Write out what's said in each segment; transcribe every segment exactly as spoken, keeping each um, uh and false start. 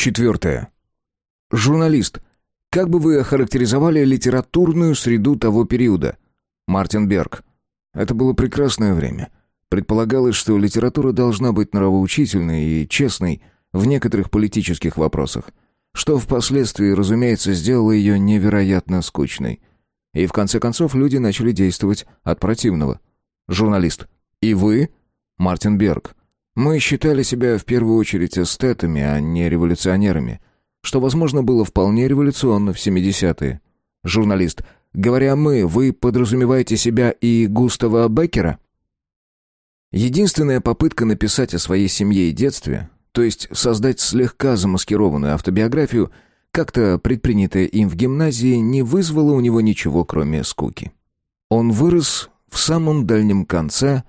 Четвертое. Журналист. Как бы вы охарактеризовали литературную среду того периода? Мартин Берг. Это было прекрасное время. Предполагалось, что литература должна быть нравоучительной и честной в некоторых политических вопросах, что впоследствии, разумеется, сделало ее невероятно скучной. И в конце концов люди начали действовать от противного. Журналист. И вы? Мартин Берг. Мы считали себя в первую очередь эстетами, а не революционерами, что, возможно, было вполне революционно в семидесятые. Журналист. Говоря «мы», вы подразумеваете себя и Густава Беккера? Единственная попытка написать о своей семье и детстве, то есть создать слегка замаскированную автобиографию, как-то предпринятая им в гимназии, не вызвала у него ничего, кроме скуки. Он вырос в самом дальнем конце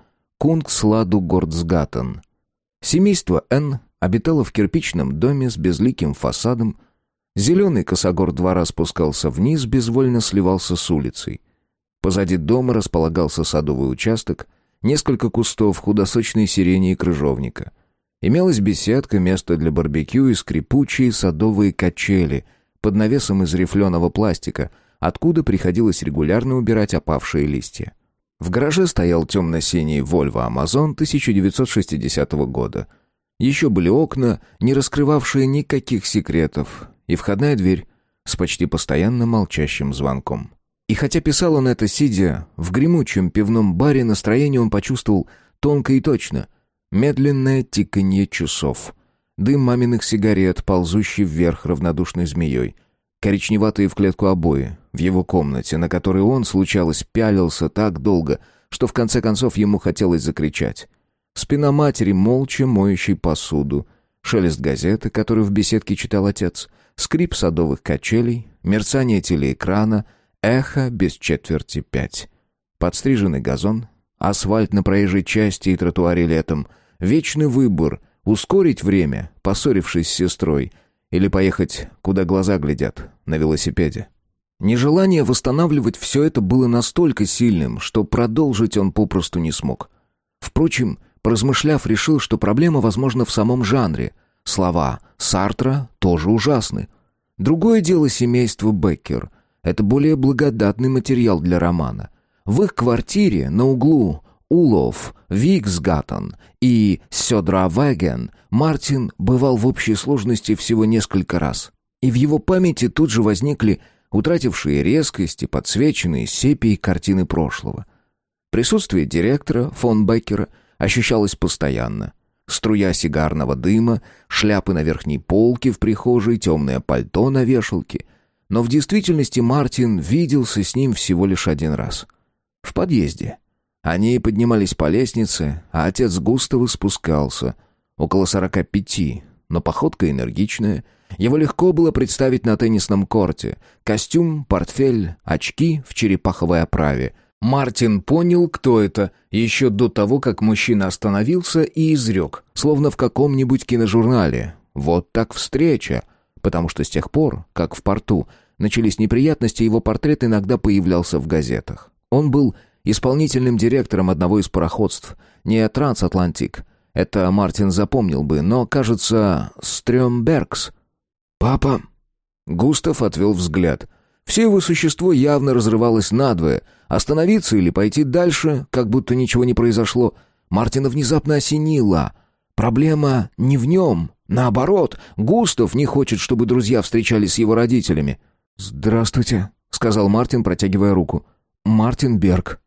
Кунгсладу-Гордсгаттен. Семейство Н обитало в кирпичном доме с безликим фасадом. Зеленый косогор двора спускался вниз, безвольно сливался с улицей. Позади дома располагался садовый участок, несколько кустов худосочной сирени и крыжовника. Имелась беседка, место для барбекю и скрипучие садовые качели под навесом из рифленого пластика, откуда приходилось регулярно убирать опавшие листья. В гараже стоял темно-синий Volvo Amazon тысяча девятьсот шестидесятого года. Еще были окна, не раскрывавшие никаких секретов, и входная дверь с почти постоянно молчащим звонком. И хотя писал он это, сидя в гремучем пивном баре, настроение он почувствовал тонко и точно. Медленное тиканье часов. Дым маминых сигарет, ползущий вверх равнодушной змеей. Коричневатые в клетку обои в его комнате, на которые он, случалось, пялился так долго, что в конце концов ему хотелось закричать. Спина матери, молча моющей посуду. Шелест газеты, которую в беседке читал отец. Скрип садовых качелей. Мерцание телеэкрана. Эхо без четверти пять. Подстриженный газон. Асфальт на проезжей части и тротуаре летом. Вечный выбор — ускорить время, поссорившись с сестрой, или поехать, куда глаза глядят, на велосипеде. Нежелание восстанавливать все это было настолько сильным, что продолжить он попросту не смог. Впрочем, поразмышляв, решил, что проблема, возможно, в самом жанре. Слова Сартра тоже ужасны. Другое дело семейство Беккер. Это более благодатный материал для романа. В их квартире на углу Улов, Виксгаттен и Сёдравеген Мартин бывал в общей сложности всего несколько раз. И в его памяти тут же возникли утратившие резкость и подсвеченные сепией картины прошлого. Присутствие директора фон Беккера ощущалось постоянно. Струя сигарного дыма, шляпы на верхней полке в прихожей, темное пальто на вешалке. Но в действительности Мартин виделся с ним всего лишь один раз. В подъезде. Они поднимались по лестнице, а отец Густава спускался. Около сорока пяти, но походка энергичная. Его легко было представить на теннисном корте. Костюм, портфель, очки в черепаховой оправе. Мартин понял, кто это, еще до того, как мужчина остановился и изрек, словно в каком-нибудь киножурнале. «Вот так встреча!» Потому что с тех пор, как в порту начались неприятности, его портрет иногда появлялся в газетах. Он был исполнительным директором одного из пароходств, не «Трансатлантик». Это Мартин запомнил бы, но, кажется, «Стрёмбергс». «Папа!» Густав отвел взгляд. Все его существо явно разрывалось надвое. Остановиться или пойти дальше, как будто ничего не произошло. Мартина внезапно осенило. Проблема не в нем. Наоборот, Густав не хочет, чтобы друзья встречались с его родителями. «Здравствуйте», — сказал Мартин, протягивая руку. «Мартин Берг».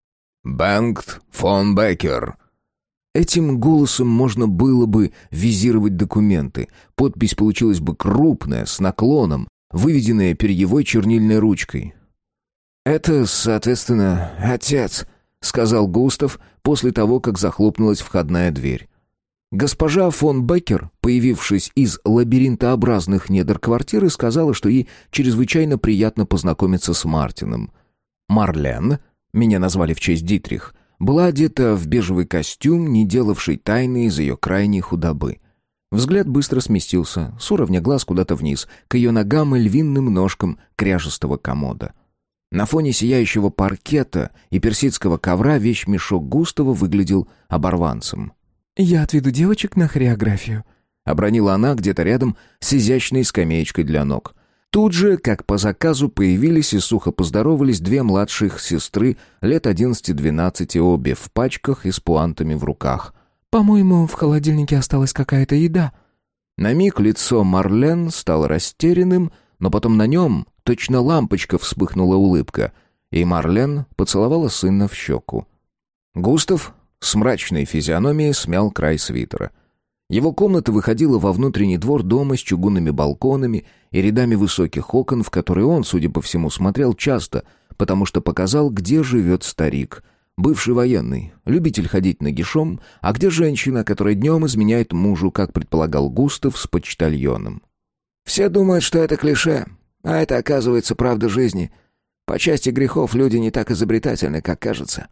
«Бенгт фон Беккер». Этим голосом можно было бы визировать документы. Подпись получилась бы крупная, с наклоном, выведенная перьевой чернильной ручкой. «Это, соответственно, отец», — сказал Густав после того, как захлопнулась входная дверь. Госпожа фон Беккер, появившись из лабиринтообразных недр квартиры, сказала, что ей чрезвычайно приятно познакомиться с Мартином. Марлен, меня назвали в честь Дитрих, была одета в бежевый костюм, не делавший тайны из ее крайней худобы. Взгляд быстро сместился, с уровня глаз куда-то вниз, к ее ногам и львиным ножкам кряжестого комода. На фоне сияющего паркета и персидского ковра вещмешок Густава выглядел оборванцем. «Я отведу девочек на хореографию. — обронила она где-то рядом с изящной скамеечкой для ног. Тут же, как по заказу, появились и сухо поздоровались две младших сестры лет одиннадцати-двенадцати, обе в пачках и с пуантами в руках. «По-моему, в холодильнике осталась какая-то еда». На миг лицо Марлен стало растерянным, но потом на нем точно лампочка вспыхнула улыбка, и Марлен поцеловала сына в щеку. Густав с мрачной физиономией смял край свитера. Его комната выходила во внутренний двор дома с чугунными балконами и рядами высоких окон, в которые он, судя по всему, смотрел часто, потому что показал, где живет старик, бывший военный, любитель ходить нагишом, а где женщина, которая днем изменяет мужу, как предполагал Густав, с почтальоном. «Все думают, что это клише, а это, оказывается, правда жизни. По части грехов люди не так изобретательны, как кажется».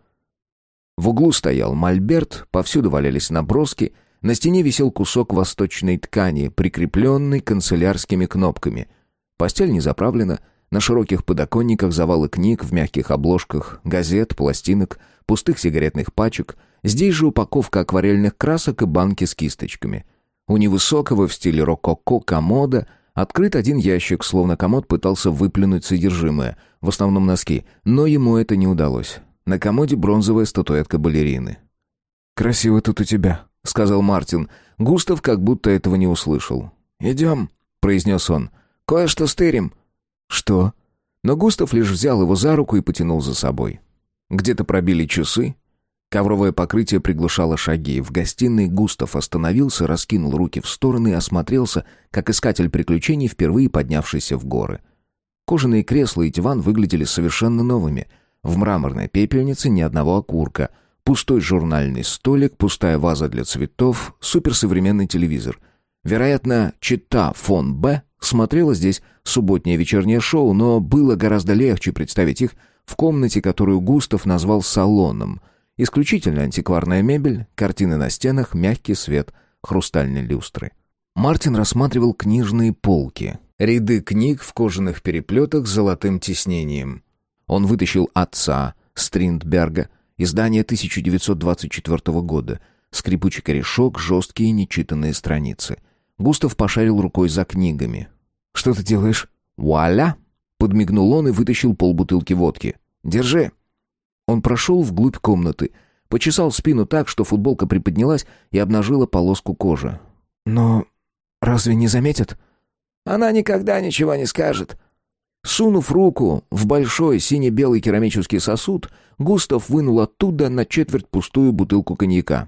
В углу стоял мольберт, повсюду валялись наброски, на стене висел кусок восточной ткани, прикрепленный канцелярскими кнопками. Постель не заправлена, на широких подоконниках завалы книг в мягких обложках, газет, пластинок, пустых сигаретных пачек, здесь же упаковка акварельных красок и банки с кисточками. У невысокого в стиле рококо комода открыт один ящик, словно комод пытался выплюнуть содержимое, в основном носки, но ему это не удалось. На комоде бронзовая статуэтка балерины. «Красиво тут у тебя», — сказал Мартин. Густав как будто этого не услышал. «Идем», — произнес он. «Кое-что стырим». «Что?» Но Густав лишь взял его за руку и потянул за собой. Где-то пробили часы. Ковровое покрытие приглушало шаги. В гостиной Густав остановился, раскинул руки в стороны и осмотрелся, как искатель приключений, впервые поднявшийся в горы. Кожаные кресла и диван выглядели совершенно новыми. В мраморной пепельнице ни одного окурка. Пустой журнальный столик, пустая ваза для цветов, суперсовременный телевизор. Вероятно, чита фон Б смотрела здесь субботнее вечернее шоу, но было гораздо легче представить их в комнате, которую Густав назвал салоном. Исключительно антикварная мебель, картины на стенах, мягкий свет, хрустальные люстры. Мартин рассматривал книжные полки. Ряды книг в кожаных переплетах с золотым тиснением. Он вытащил «Отца» Стриндберга, издание тысяча девятьсот двадцать четвёртого года, скрипучий корешок, жесткие нечитанные страницы. Густав пошарил рукой за книгами. «Что ты делаешь?» «Вуаля!» — подмигнул он и вытащил полбутылки водки. «Держи!» Он прошел вглубь комнаты, почесал спину так, что футболка приподнялась и обнажила полоску кожи. «Но разве не заметят?» «Она никогда ничего не скажет». Сунув руку в большой сине-белый керамический сосуд, Густав вынул оттуда на четверть пустую бутылку коньяка.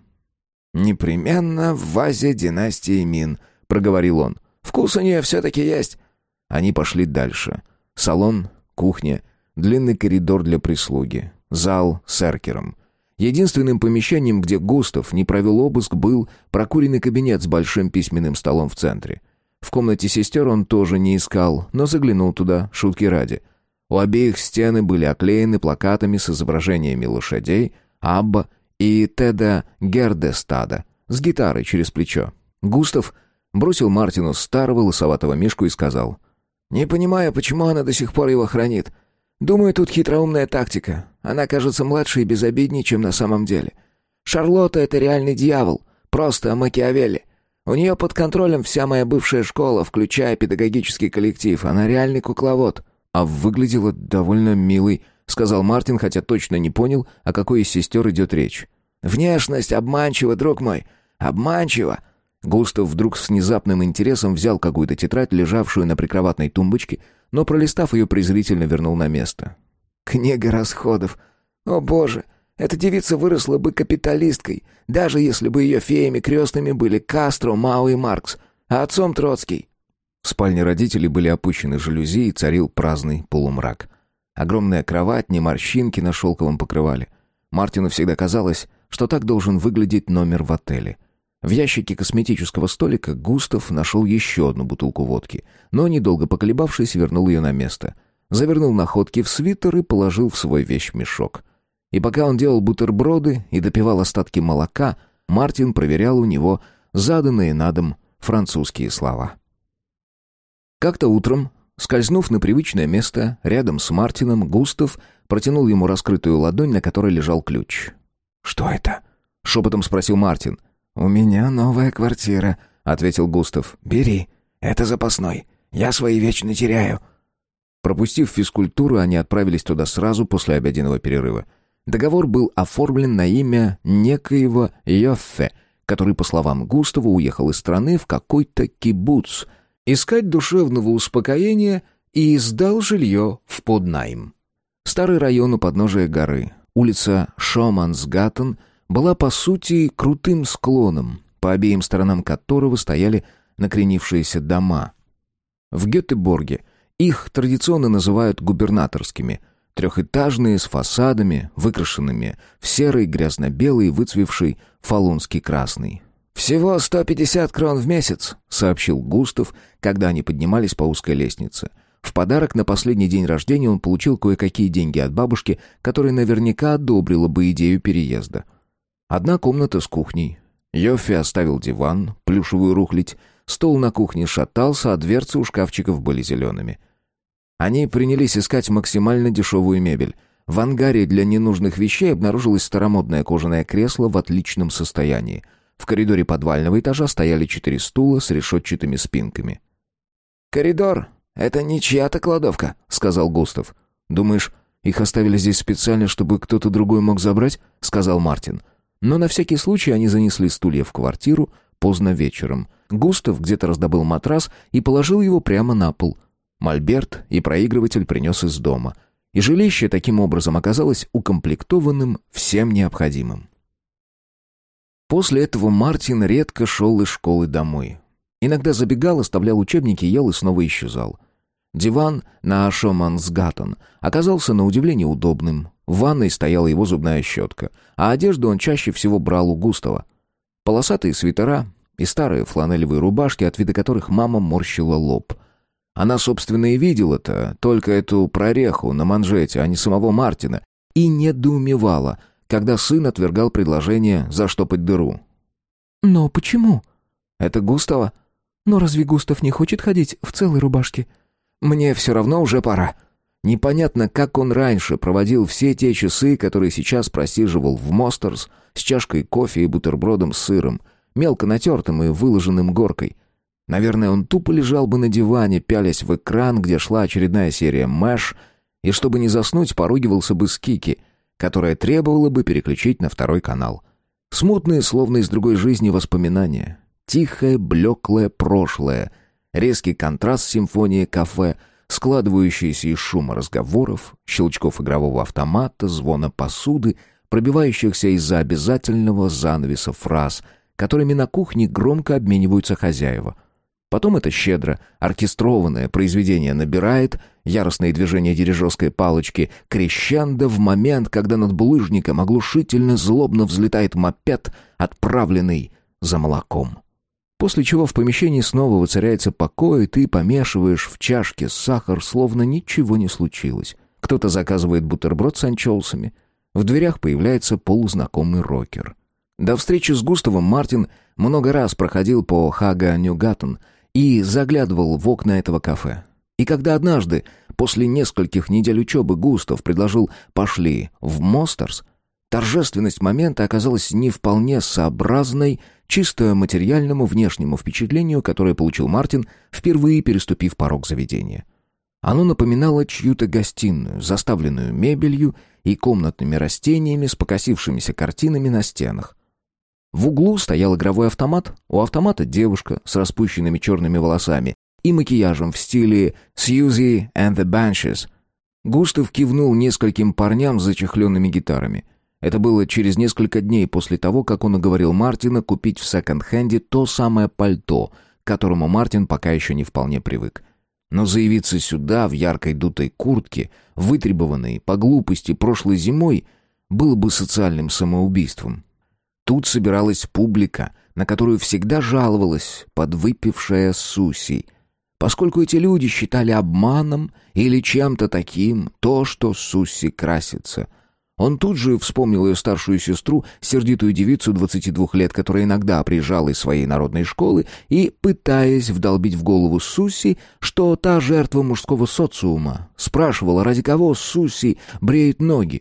«Непременно в вазе династии Мин», — проговорил он. «Вкус у нее все-таки есть». Они пошли дальше. Салон, кухня, длинный коридор для прислуги, зал с эркером. Единственным помещением, где Густав не провел обыск, был прокуренный кабинет с большим письменным столом в центре. В комнате сестер он тоже не искал, но заглянул туда, шутки ради. У обеих стены были оклеены плакатами с изображениями лошадей, Абба и Теда Гердестада с гитарой через плечо. Густав бросил Мартину старого лысоватого мишку и сказал: «Не понимаю, почему она до сих пор его хранит. Думаю, тут хитроумная тактика. Она кажется младше и безобиднее, чем на самом деле. Шарлотта — это реальный дьявол, просто Макиавелли. У нее под контролем вся моя бывшая школа, включая педагогический коллектив. Она реальный кукловод». «А выглядела довольно милой», — сказал Мартин, хотя точно не понял, о какой из сестер идет речь. «Внешность обманчива, друг мой, обманчива». Густав вдруг с внезапным интересом взял какую-то тетрадь, лежавшую на прикроватной тумбочке, но, пролистав ее, презрительно вернул на место. «Книга расходов. О боже, эта девица выросла бы капиталисткой, даже если бы ее феями крестными были Кастро, Мао и Маркс, а отцом Троцкий». В спальне родителей были опущены жалюзи и царил праздный полумрак. Огромная кровать, не морщинки на шелковом покрывале. Мартину всегда казалось, что так должен выглядеть номер в отеле. В ящике косметического столика Густав нашел еще одну бутылку водки, но, недолго поколебавшись, вернул ее на место. Завернул находки в свитер и положил в свой вещмешок. И пока он делал бутерброды и допивал остатки молока, Мартин проверял у него заданные на дом французские слова. Как-то утром, скользнув на привычное место рядом с Мартином, Густав протянул ему раскрытую ладонь, на которой лежал ключ. «Что это?» — шепотом спросил Мартин. «У меня новая квартира», — — ответил Густав. «Бери, это запасной. Я свои вечно теряю». Пропустив физкультуру, они отправились туда сразу после обеденного перерыва. Договор был оформлен на имя некоего Йоффе, который, по словам Густава, уехал из страны в какой-то кибуц искать душевного успокоения и сдал жилье в поднайм. Старый район у подножия горы, улица Шомансгаттен, была по сути крутым склоном, по обеим сторонам которого стояли накренившиеся дома. В Гетеборге их традиционно называют губернаторскими, трехэтажные с фасадами, выкрашенными в серый, грязно-белый, выцвевший фалунский красный. «Всего сто пятьдесят крон в месяц», — сообщил Густав, когда они поднимались по узкой лестнице. В подарок на последний день рождения он получил кое-какие деньги от бабушки, которая наверняка одобрила бы идею переезда. Одна комната с кухней. Йоффе оставил диван, плюшевую рухлядь, стол на кухне шатался, а дверцы у шкафчиков были зелеными. Они принялись искать максимально дешевую мебель. В ангаре для ненужных вещей обнаружилось старомодное кожаное кресло в отличном состоянии. В коридоре подвального этажа стояли четыре стула с решетчатыми спинками. «Коридор — это не чья-то кладовка», — сказал Густав. «Думаешь, их оставили здесь специально, чтобы кто-то другой мог забрать?» — сказал Мартин. Но на всякий случай они занесли стулья в квартиру поздно вечером. Густав где-то раздобыл матрас и положил его прямо на пол. Мольберт и проигрыватель принес из дома. И жилище таким образом оказалось укомплектованным всем необходимым. После этого Мартин редко шел из школы домой. Иногда забегал, оставлял учебники, ел и снова исчезал. Диван на Шомансгаттен оказался на удивление удобным. В ванной стояла его зубная щетка, а одежду он чаще всего брал у Густава. Полосатые свитера и старые фланелевые рубашки, от вида которых мама морщила лоб. Она, собственно, и видела-то только эту прореху на манжете, а не самого Мартина, и недоумевала, когда сын отвергал предложение заштопать дыру. «Но почему?» «Это Густава?» «Но разве Густав не хочет ходить в целой рубашке?» «Мне все равно уже пора». Непонятно, как он раньше проводил все те часы, которые сейчас просиживал в Мостерс с чашкой кофе и бутербродом с сыром, мелко натертым и выложенным горкой. Наверное, он тупо лежал бы на диване, пялясь в экран, где шла очередная серия «Мэш», и, чтобы не заснуть, поругивался бы с Кики, которая требовала бы переключить на второй канал. Смутные, словно из другой жизни, воспоминания. Тихое, блеклое прошлое. Резкий контраст симфонии кафе, складывающийся из шума разговоров, щелчков игрового автомата, звона посуды, пробивающихся из-за обязательного занавеса фраз, которыми на кухне громко обмениваются хозяева. Потом это щедро оркестрованное произведение набирает яростные движения дирижерской палочки крещендо в момент, когда над булыжником оглушительно злобно взлетает мопед, отправленный за молоком. После чего в помещении снова воцаряется покой, и ты помешиваешь в чашке сахар, словно ничего не случилось. Кто-то заказывает бутерброд с анчоусами. В дверях появляется полузнакомый рокер. До встречи с Густавом Мартин много раз проходил по Хага-Ньюгаттен и заглядывал в окна этого кафе. И когда однажды, после нескольких недель учебы, Густав предложил «пошли в Мостерс», торжественность момента оказалась не вполне сообразной чисто материальному внешнему впечатлению, которое получил Мартин, впервые переступив порог заведения. Оно напоминало чью-то гостиную, заставленную мебелью и комнатными растениями с покосившимися картинами на стенах. В углу стоял игровой автомат, у автомата девушка с распущенными черными волосами и макияжем в стиле «Сьюзи and the Banshees». Густав кивнул нескольким парням с зачехленными гитарами. Это было через несколько дней после того, как он уговорил Мартина купить в секонд-хенде то самое пальто, к которому Мартин пока еще не вполне привык. Но заявиться сюда в яркой дутой куртке, вытребованной по глупости прошлой зимой, было бы социальным самоубийством. Тут собиралась публика, на которую всегда жаловалась подвыпившая Суси, поскольку эти люди считали обманом или чем-то таким то, что Суси красится. Он тут же вспомнил ее старшую сестру, сердитую девицу двадцати двух лет, которая иногда приезжала из своей народной школы и, пытаясь вдолбить в голову Суси, что та жертва мужского социума, спрашивала, ради кого Суси бреет ноги.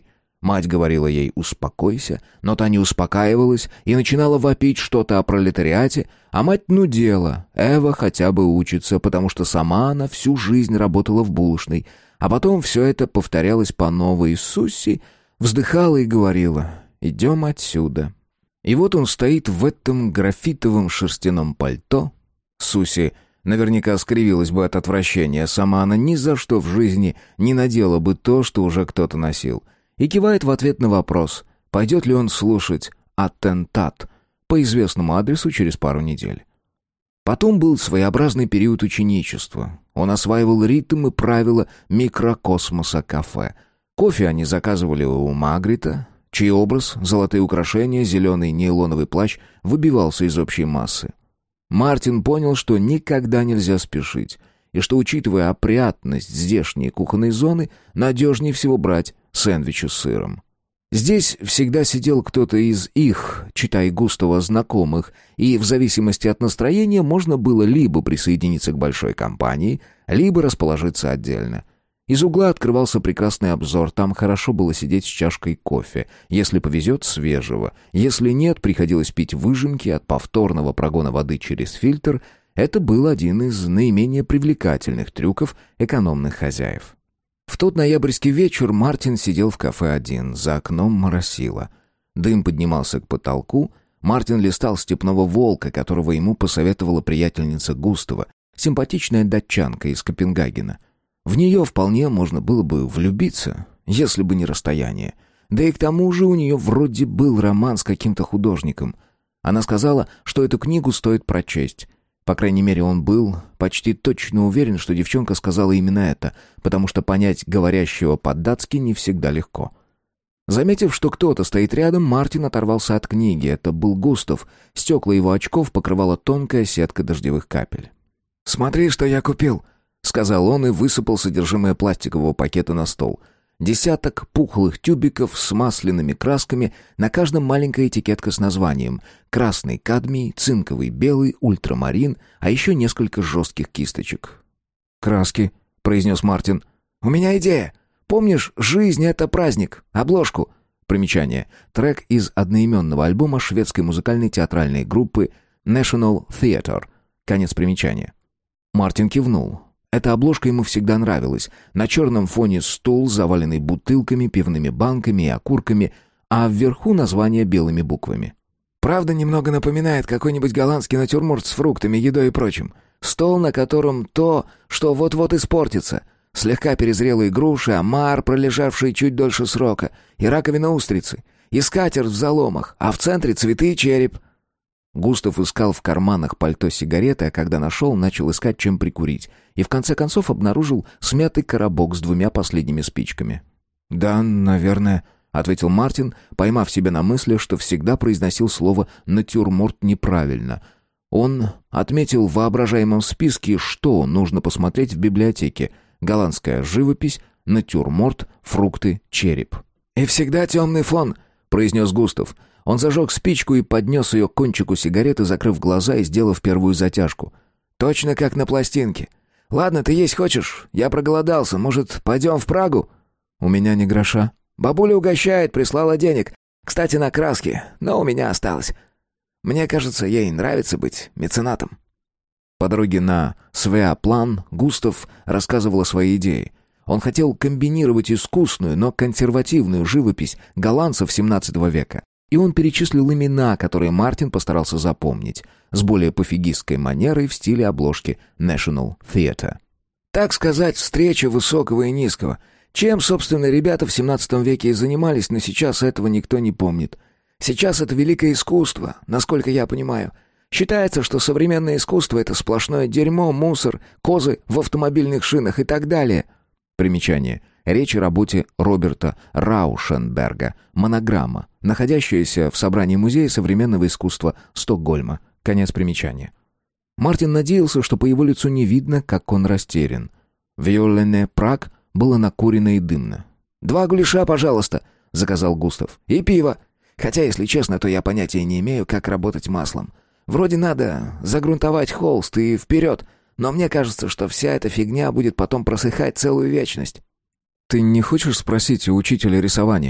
Мать говорила ей «успокойся», но та не успокаивалась и начинала вопить что-то о пролетариате, а мать нудела. Эва хотя бы учится, потому что сама она всю жизнь работала в булочной, а потом все это повторялось по новой. И Суси вздыхала и говорила «идем отсюда». И вот он стоит в этом графитовом шерстяном пальто. Суси наверняка скривилась бы от отвращения, сама она ни за что в жизни не надела бы то, что уже кто-то носил. И кивает в ответ на вопрос, пойдет ли он слушать «Аттентат» по известному адресу через пару недель. Потом был своеобразный период ученичества. Он осваивал ритм и правила микрокосмоса кафе. Кофе они заказывали у Магрита, чей образ, золотые украшения, зеленый нейлоновый плащ выбивался из общей массы. Мартин понял, что никогда нельзя спешить, и что, учитывая опрятность здешней кухонной зоны, надежнее всего брать сэндвичи с сыром. Здесь всегда сидел кто-то из их, читай Густава, знакомых, и в зависимости от настроения можно было либо присоединиться к большой компании, либо расположиться отдельно. Из угла открывался прекрасный обзор, там хорошо было сидеть с чашкой кофе, если повезет, свежего. Если нет, приходилось пить выжимки от повторного прогона воды через фильтр. Это был один из наименее привлекательных трюков экономных хозяев. В тот ноябрьский вечер Мартин сидел в кафе один, за окном моросило. Дым поднимался к потолку. Мартин листал «Степного волка», которого ему посоветовала приятельница Густава, симпатичная датчанка из Копенгагена. В нее вполне можно было бы влюбиться, если бы не расстояние. Да и к тому же у нее вроде был роман с каким-то художником. Она сказала, что эту книгу стоит прочесть. По крайней мере, он был почти точно уверен, что девчонка сказала именно это, потому что понять говорящего по-датски не всегда легко. Заметив, что кто-то стоит рядом, Мартин оторвался от книги. Это был Густав. Стекла его очков покрывала тонкая сетка дождевых капель. «Смотри, что я купил», — сказал он и высыпал содержимое пластикового пакета на стол. Десяток пухлых тюбиков с масляными красками, на каждом маленькая этикетка с названием: красный кадмий, цинковый белый, ультрамарин, а еще несколько жестких кисточек. «Краски», — произнес Мартин. «У меня идея. Помнишь, «Жизнь — это праздник», обложку?» Примечание. Трек из одноименного альбома шведской музыкальной театральной группы National Theatre. Конец примечания. Мартин кивнул. Эта обложка ему всегда нравилась. На черном фоне стол, заваленный бутылками, пивными банками и окурками, а вверху название белыми буквами. «Правда, немного напоминает какой-нибудь голландский натюрморт с фруктами, едой и прочим. Стол, на котором то, что вот-вот испортится. Слегка перезрелые груши, омар, пролежавший чуть дольше срока, и раковина устрицы, и скатерть в заломах, а в центре цветы и череп». Густав искал в карманах пальто сигареты, а когда нашел, начал искать, чем прикурить, и в конце концов обнаружил смятый коробок с двумя последними спичками. «Да, наверное», — ответил Мартин, поймав себя на мысли, что всегда произносил слово «натюрморт» неправильно. Он отметил в воображаемом списке, что нужно посмотреть в библиотеке: голландская живопись, натюрморт, фрукты, череп. «И всегда темный фон», — произнес Густав. Он зажег спичку и поднес ее к кончику сигареты, закрыв глаза и сделав первую затяжку. «Точно как на пластинке. Ладно, ты есть хочешь? Я проголодался. Может, пойдем в Прагу?» «У меня ни гроша». «Бабуля угощает, прислала денег. Кстати, на краски, но у меня осталось. Мне кажется, ей нравится быть меценатом». По дороге на Свеаплан Густав рассказывал о своей идее. Он хотел комбинировать искусную, но консервативную живопись голландцев семнадцатого века. И он перечислил имена, которые Мартин постарался запомнить, с более пофигистской манерой в стиле обложки National Theatre. Так сказать, встреча высокого и низкого. Чем, собственно, ребята в семнадцатом веке и занимались, но сейчас этого никто не помнит. Сейчас это великое искусство, насколько я понимаю. Считается, что современное искусство — это сплошное дерьмо, мусор, козы в автомобильных шинах и так далее. Примечание. Речь о работе Роберта Раушенберга «Монограмма», находящаяся в собрании Музея современного искусства Стокгольма. Конец примечания. Мартин надеялся, что по его лицу не видно, как он растерян. В Йолене Праг было накурено и дымно. «Два гуляша, пожалуйста», — заказал Густав. «И пиво. Хотя, если честно, то я понятия не имею, как работать маслом. Вроде надо загрунтовать холст и вперед, но мне кажется, что вся эта фигня будет потом просыхать целую вечность». «Ты не хочешь спросить у учителя рисования?»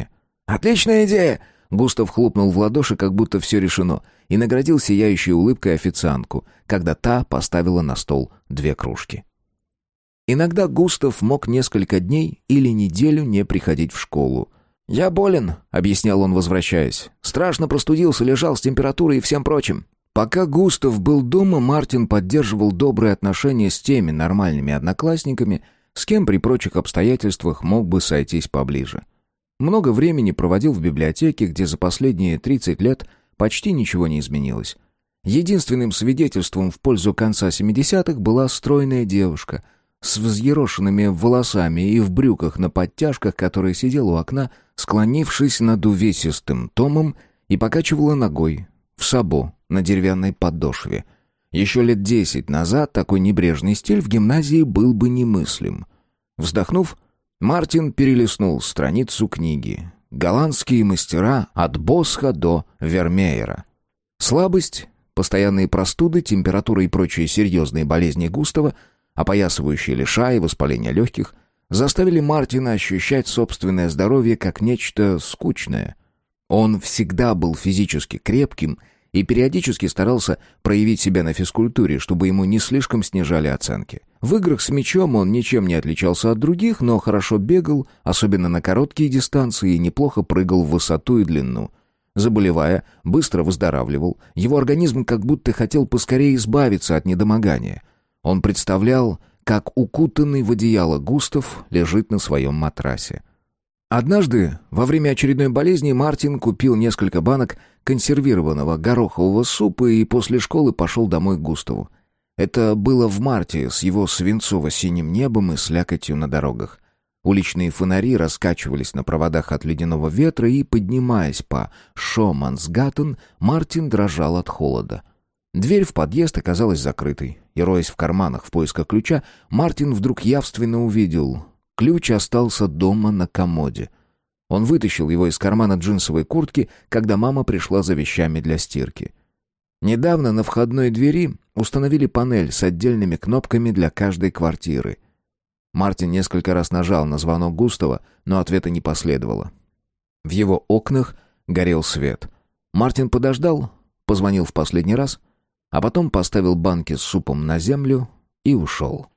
«Отличная идея!» Густав хлопнул в ладоши, как будто все решено, и наградил сияющей улыбкой официантку, когда та поставила на стол две кружки. Иногда Густав мог несколько дней или неделю не приходить в школу. «Я болен», — объяснял он, возвращаясь. «Страшно простудился, лежал с температурой и всем прочим». Пока Густав был дома, Мартин поддерживал добрые отношения с теми нормальными одноклассниками, с кем при прочих обстоятельствах мог бы сойтись поближе. Много времени проводил в библиотеке, где за последние тридцать лет почти ничего не изменилось. Единственным свидетельством в пользу конца семидесятых была стройная девушка с взъерошенными волосами и в брюках на подтяжках, которая сидела у окна, склонившись над увесистым томом, и покачивала ногой в сабо на деревянной подошве. Еще лет десять назад такой небрежный стиль в гимназии был бы немыслим. Вздохнув, Мартин перелистнул страницу книги «Голландские мастера от Босха до Вермеера». Слабость, постоянные простуды, температура и прочие серьезные болезни Густава, опоясывающие лишай и воспаление легких, заставили Мартина ощущать собственное здоровье как нечто скучное. Он всегда был физически крепким и периодически старался проявить себя на физкультуре, чтобы ему не слишком снижали оценки. В играх с мячом он ничем не отличался от других, но хорошо бегал, особенно на короткие дистанции, и неплохо прыгал в высоту и длину. Заболевая, быстро выздоравливал, его организм как будто хотел поскорее избавиться от недомогания. Он представлял, как укутанный в одеяло Густав лежит на своем матрасе. Однажды, во время очередной болезни, Мартин купил несколько банок консервированного горохового супа и после школы пошел домой к Густаву. Это было в марте, с его свинцово-синим небом и слякотью на дорогах. Уличные фонари раскачивались на проводах от ледяного ветра, и, поднимаясь по Шомансгаттен, Мартин дрожал от холода. Дверь в подъезд оказалась закрытой, и, роясь в карманах в поисках ключа, Мартин вдруг явственно увидел: ключ остался дома на комоде. Он вытащил его из кармана джинсовой куртки, когда мама пришла за вещами для стирки. Недавно на входной двери установили панель с отдельными кнопками для каждой квартиры. Мартин несколько раз нажал на звонок Густава, но ответа не последовало. В его окнах горел свет. Мартин подождал, позвонил в последний раз, а потом поставил банки с супом на землю и ушел.